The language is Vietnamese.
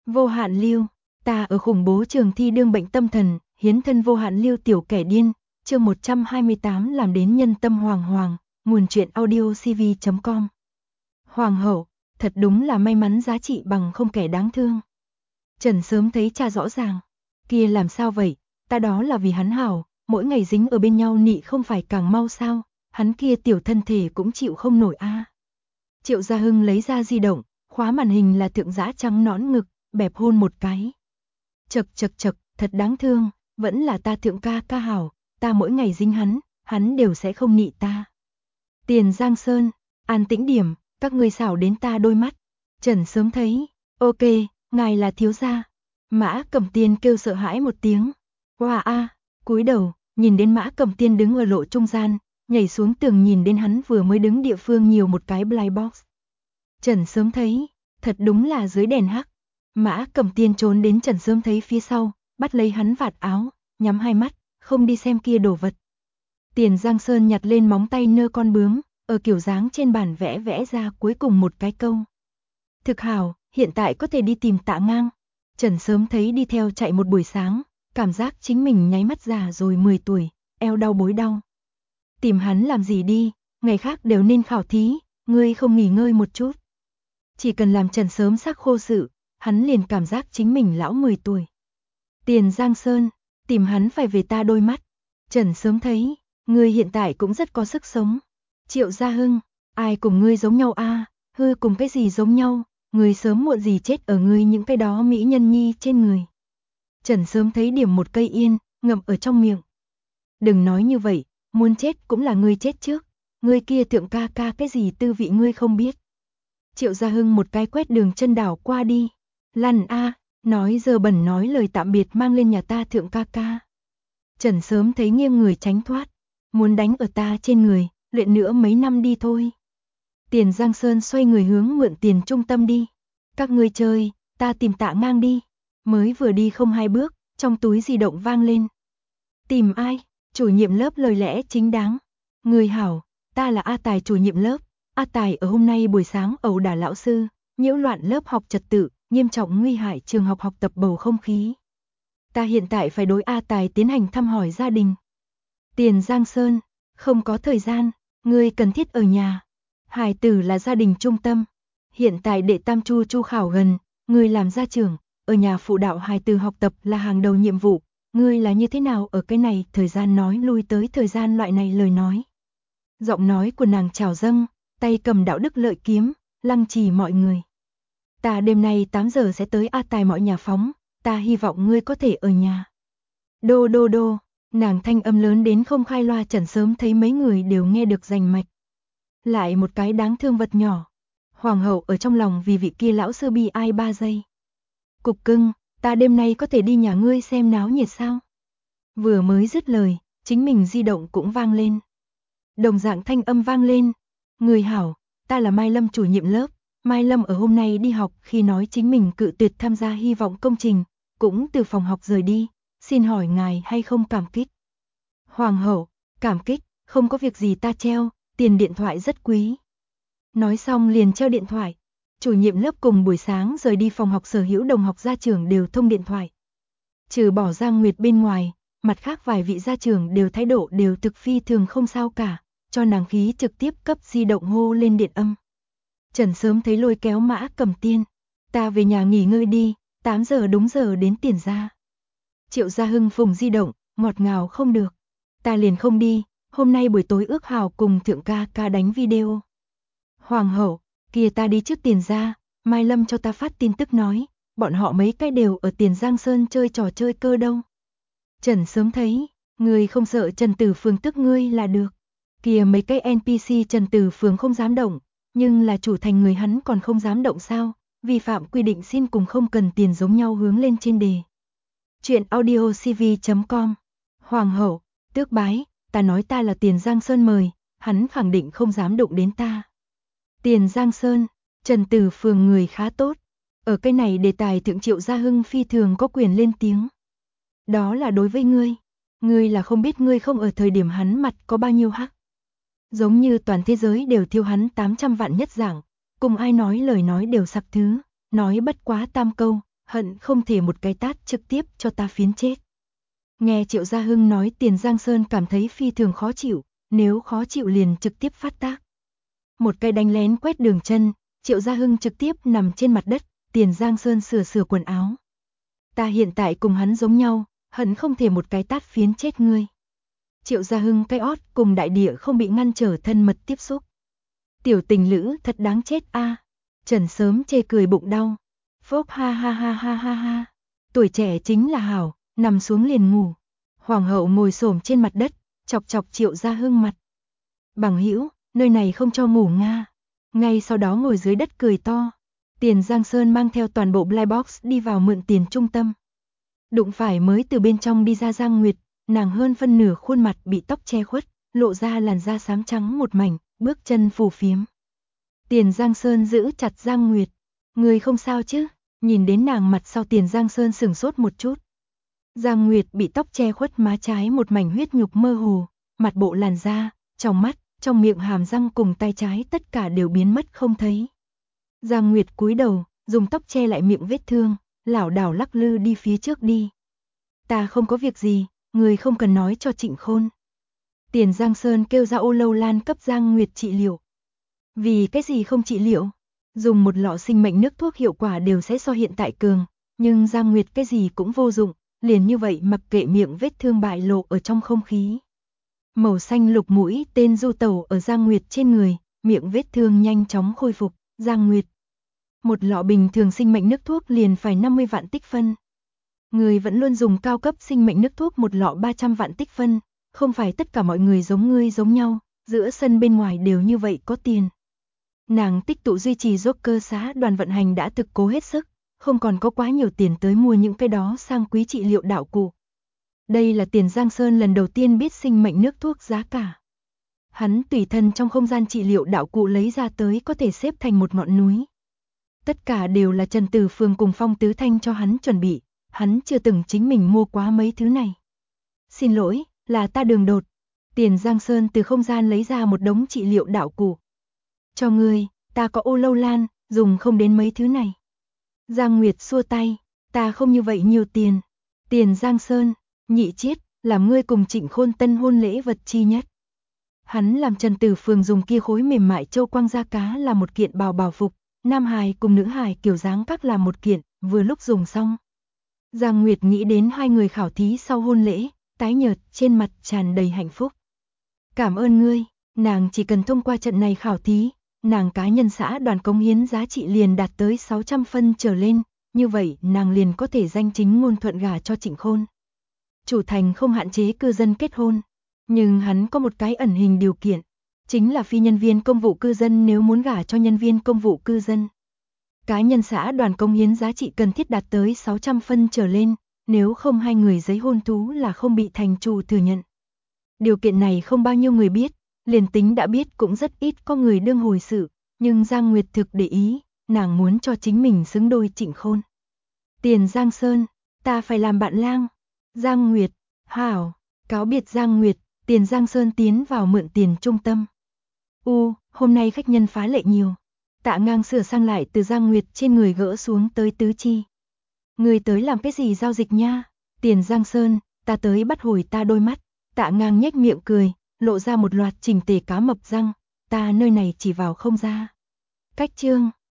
Vô hạn lưu, ta ở khủng bố trường thi đương bệnh tâm thần, hiến thân vô hạn lưu tiểu kẻ điên, chương 128 làm đến nhân tâm hoàng hoàng, nguồn truyện audio cv.com. Hoàng hậu, thật đúng là may mắn giá trị bằng không kẻ đáng thương. Trần sớm thấy cha rõ ràng, kia làm sao vậy, ta đó là vì hắn hảo, mỗi ngày dính ở bên nhau nị không phải càng mau sao, hắn kia tiểu thân thể cũng chịu không nổi a. Triệu Gia Hưng lấy ra di động, khóa màn hình là thượng dã trắng nõn ngực, bẹp hôn một cái. Chật chật chật, thật đáng thương, vẫn là ta thượng ca ca hảo, ta mỗi ngày dính hắn đều sẽ không nị ta. Tiền Giang Sơn, an tĩnh điểm, các ngươi xảo đến ta đôi mắt. Trần sớm thấy, ok, ngài là thiếu gia. Mã Cẩm Tiên kêu sợ hãi một tiếng. Wow a, cúi đầu, nhìn đến Mã Cẩm Tiên đứng ở lộ trung gian, nhảy xuống tường nhìn đến hắn vừa mới đứng địa phương nhiều một cái blind box. Trần sớm thấy, thật đúng là dưới đèn hắc. Mã Cẩm Tiên trốn đến Trần sớm thấy phía sau, bắt lấy hắn vạt áo, nhắm hai mắt, không đi xem kia đồ vật. Tiền Giang Sơn nhặt lên móng tay nơ con bướm, ở kiểu dáng trên bàn vẽ ra cuối cùng một cái câu. Thực hảo, hiện tại có thể đi tìm Tạ Ngang. Trần sớm thấy đi theo chạy một buổi sáng, cảm giác chính mình nháy mắt già rồi 10 tuổi, eo đau bối đau. Tìm hắn làm gì đi, ngày khác đều nên khảo thí, ngươi không nghỉ ngơi một chút. Chỉ cần làm Trần sớm xác khô sự, hắn liền cảm giác chính mình lão 10 tuổi. Tiền Giang Sơn, tìm hắn phải về ta đôi mắt. Trần sớm thấy, ngươi hiện tại cũng rất có sức sống. Triệu Gia Hưng, ai cùng ngươi giống nhau a? Hư cùng cái gì giống nhau, ngươi sớm muộn gì chết ở ngươi những cái đó mỹ nhân nhi trên người. Trần sớm thấy điểm một cây yên, ngậm ở trong miệng. Đừng nói như vậy, muốn chết cũng là ngươi chết trước, ngươi kia thượng ca ca cái gì tư vị ngươi không biết. Triệu Gia Hưng một cái quét đường chân đảo qua đi. Lăn a, nói giờ bẩn nói lời tạm biệt mang lên nhà ta thượng ca ca. Trần sớm thấy nghiêng người tránh thoát, muốn đánh ở ta trên người, luyện nữa mấy năm đi thôi. Tiền Giang Sơn xoay người hướng mượn tiền trung tâm đi. Các ngươi chơi, ta tìm Tạ Ngang đi. Mới vừa đi không hai bước, trong túi di động vang lên. Tìm ai? Chủ nhiệm lớp lời lẽ chính đáng. Người hảo, ta là A Tài chủ nhiệm lớp. A Tài ở hôm nay buổi sáng ẩu đả lão sư, nhiễu loạn lớp học trật tự, nghiêm trọng nguy hại trường học học tập bầu không khí. Ta hiện tại phải đối A Tài tiến hành thăm hỏi gia đình. Tiền Giang Sơn, không có thời gian, ngươi cần thiết ở nhà. Hài tử là gia đình trung tâm. Hiện tại đệ tam chu khảo gần, ngươi làm gia trưởng, ở nhà phụ đạo hài tử học tập là hàng đầu nhiệm vụ. Ngươi là như thế nào ở cái này thời gian nói lui tới thời gian loại này lời nói. Giọng nói của nàng trào dâng, tay cầm đạo đức lợi kiếm, lăng trì mọi người. Ta đêm nay 8 giờ sẽ tới A Tài mọi nhà phóng, ta hy vọng ngươi có thể ở nhà. Đô đô đô, nàng thanh âm lớn đến không khai loa. Trần sớm thấy mấy người đều nghe được rành mạch. Lại một cái đáng thương vật nhỏ. Hoàng hậu ở trong lòng vì vị kia lão sư bi ai 3 giây. Cục cưng, ta đêm nay có thể đi nhà ngươi xem náo nhiệt sao? Vừa mới dứt lời, chính mình di động cũng vang lên. Đồng dạng thanh âm vang lên. Người hảo, ta là Mai Lâm chủ nhiệm lớp. Mai Lâm ở hôm nay đi học khi nói chính mình cự tuyệt tham gia hy vọng công trình, cũng từ phòng học rời đi. Xin hỏi ngài hay không cảm kích? Hoàng hậu, cảm kích, không có việc gì ta treo, tiền điện thoại rất quý. Nói xong liền treo điện thoại. Chủ nhiệm lớp cùng buổi sáng rời đi phòng học sở hữu đồng học gia trưởng đều thông điện thoại. Trừ bỏ Giang Nguyệt bên ngoài, mặt khác vài vị gia trưởng đều thái độ đều thực phi thường không sao cả, cho nàng khí trực tiếp cấp di động hô lên điện âm. Trần sớm thấy lôi kéo Mã Cẩm Tiên. Ta về nhà nghỉ ngơi đi, 8 giờ đúng giờ đến tiền ra. Triệu Gia Hưng phùng di động, ngọt ngào không được. Ta liền không đi, hôm nay buổi tối ước hào cùng thượng ca ca đánh video. Hoàng hậu, kia ta đi trước tiền ra, Mai Lâm cho ta phát tin tức nói, bọn họ mấy cái đều ở Tiền Giang Sơn chơi trò chơi cơ đâu. Trần sớm thấy, ngươi không sợ Trần Tử Phường tức ngươi là được. Kìa mấy cái NPC Trần Tử Phường không dám động, nhưng là chủ thành người hắn còn không dám động sao, vi phạm quy định xin cùng không cần tiền giống nhau hướng lên trên đề. Chuyện audio cv.com. Hoàng hậu, tước bái, ta nói ta là Tiền Giang Sơn mời, hắn khẳng định không dám động đến ta. Tiền Giang Sơn, Trần Tử Phường người khá tốt. Ở cái này đề tài thượng Triệu Gia Hưng phi thường có quyền lên tiếng. Đó là đối với ngươi là không biết ngươi không ở thời điểm hắn mặt có bao nhiêu hắc. Giống như toàn thế giới đều thiêu hắn 800 vạn nhất dạng, cùng ai nói lời nói đều sặc thứ, nói bất quá tam câu, hận không thể một cái tát trực tiếp cho ta phiến chết. Nghe Triệu Gia Hưng nói Tiền Giang Sơn cảm thấy phi thường khó chịu, nếu khó chịu liền trực tiếp phát tác. Một cây đánh lén quét đường chân, Triệu Gia Hưng trực tiếp nằm trên mặt đất, Tiền Giang Sơn sửa quần áo. Ta hiện tại cùng hắn giống nhau, hận không thể một cái tát phiến chết ngươi. Triệu Gia Hưng cái ót cùng đại địa không bị ngăn trở thân mật tiếp xúc. Tiểu tình lữ thật đáng chết a. Trần Sớm chê cười bụng đau. Phốc ha ha ha ha ha ha. Tuổi trẻ chính là hảo, nằm xuống liền ngủ. Hoàng hậu ngồi xổm trên mặt đất, chọc chọc Triệu Gia Hưng mặt. Bằng hữu, nơi này không cho ngủ nga. Ngay sau đó ngồi dưới đất cười to. Tiền Giang Sơn mang theo toàn bộ Black Box đi vào mượn tiền trung tâm. Đụng phải mới từ bên trong đi ra Giang Nguyệt, nàng hơn phân nửa khuôn mặt bị tóc che khuất, lộ ra làn da xám trắng một mảnh, bước chân phù phiếm. Tiền Giang Sơn giữ chặt Giang Nguyệt. Người không sao chứ? Nhìn đến nàng mặt sau Tiền Giang Sơn sửng sốt một chút. Giang Nguyệt bị tóc che khuất má trái một mảnh huyết nhục mơ hồ, mặt bộ làn da, trong mắt, trong miệng hàm răng cùng tay trái tất cả đều biến mất không thấy. Giang Nguyệt cúi đầu, dùng tóc che lại miệng vết thương, lảo đảo lắc lư đi phía trước đi. Ta không có việc gì, người không cần nói cho Trịnh Khôn. Tiền Giang Sơn kêu ra Ô Lâu Lan cấp Giang Nguyệt trị liệu. Vì cái gì không trị liệu? Dùng một lọ sinh mệnh nước thuốc hiệu quả đều sẽ so hiện tại cường, nhưng Giang Nguyệt cái gì cũng vô dụng, liền như vậy mặc kệ miệng vết thương bại lộ ở trong không khí. Màu xanh lục mũi tên du tẩu ở Giang Nguyệt trên người, miệng vết thương nhanh chóng khôi phục. Giang Nguyệt, một lọ bình thường sinh mệnh nước thuốc liền phải 50 vạn tích phân. Người vẫn luôn dùng cao cấp sinh mệnh nước thuốc một lọ 300 vạn tích phân, không phải tất cả mọi người giống ngươi giống nhau, giữa sân bên ngoài đều như vậy có tiền. Nàng tích tụ duy trì Joker xã đoàn vận hành đã thực cố hết sức, không còn có quá nhiều tiền tới mua những cái đó sang quý trị liệu đạo cụ. Đây là Tiền Giang Sơn lần đầu tiên biết sinh mệnh nước thuốc giá cả. Hắn tùy thân trong không gian trị liệu đạo cụ lấy ra tới có thể xếp thành một ngọn núi. Tất cả đều là Trần Tử Phương cùng Phong Tứ Thanh cho hắn chuẩn bị, hắn chưa từng chính mình mua quá mấy thứ này. Xin lỗi, là ta đường đột. Tiền Giang Sơn từ không gian lấy ra một đống trị liệu đạo cụ. Cho ngươi, ta có Ô Lâu Lan, dùng không đến mấy thứ này. Giang Nguyệt xua tay, ta không như vậy nhiều tiền. Tiền Giang Sơn, nhị chiết, làm ngươi cùng Trịnh Khôn tân hôn lễ vật chi nhất. Hắn làm Trần Tử Phương dùng kia khối mềm mại châu quang da cá là một kiện bào phục, nam hài cùng nữ hài kiểu dáng các là một kiện, vừa lúc dùng xong. Giang Nguyệt nghĩ đến hai người khảo thí sau hôn lễ, tái nhợt, trên mặt tràn đầy hạnh phúc. Cảm ơn ngươi, nàng chỉ cần thông qua trận này khảo thí, nàng cá nhân xã đoàn cống hiến giá trị liền đạt tới 600 phân trở lên, như vậy nàng liền có thể danh chính ngôn thuận gả cho Trịnh Khôn. Chủ thành không hạn chế cư dân kết hôn, nhưng hắn có một cái ẩn hình điều kiện, chính là phi nhân viên công vụ cư dân nếu muốn gả cho nhân viên công vụ cư dân. Cá nhân xã đoàn cống hiến giá trị cần thiết đạt tới 600 phân trở lên, nếu không hai người giấy hôn thú là không bị thành chủ thừa nhận. Điều kiện này không bao nhiêu người biết, liền tính đã biết cũng rất ít có người đương hồi sự, nhưng Giang Nguyệt thực để ý, nàng muốn cho chính mình xứng đôi Trịnh Khôn. Tiền Giang Sơn, ta phải làm bạn lang. Giang Nguyệt, hảo, cáo biệt Giang Nguyệt, Tiền Giang Sơn tiến vào mượn tiền trung tâm. Hôm nay khách nhân phá lệ nhiều. Tạ Ngang sửa sang lại từ Giang Nguyệt trên người gỡ xuống tới tứ chi. Người tới làm cái gì giao dịch nha? Tiền Giang Sơn, ta tới bắt hồi ta đôi mắt. Tạ Ngang nhếch miệng cười, lộ ra một loạt chỉnh tề cá mập răng. Ta nơi này chỉ vào không ra. Cách chương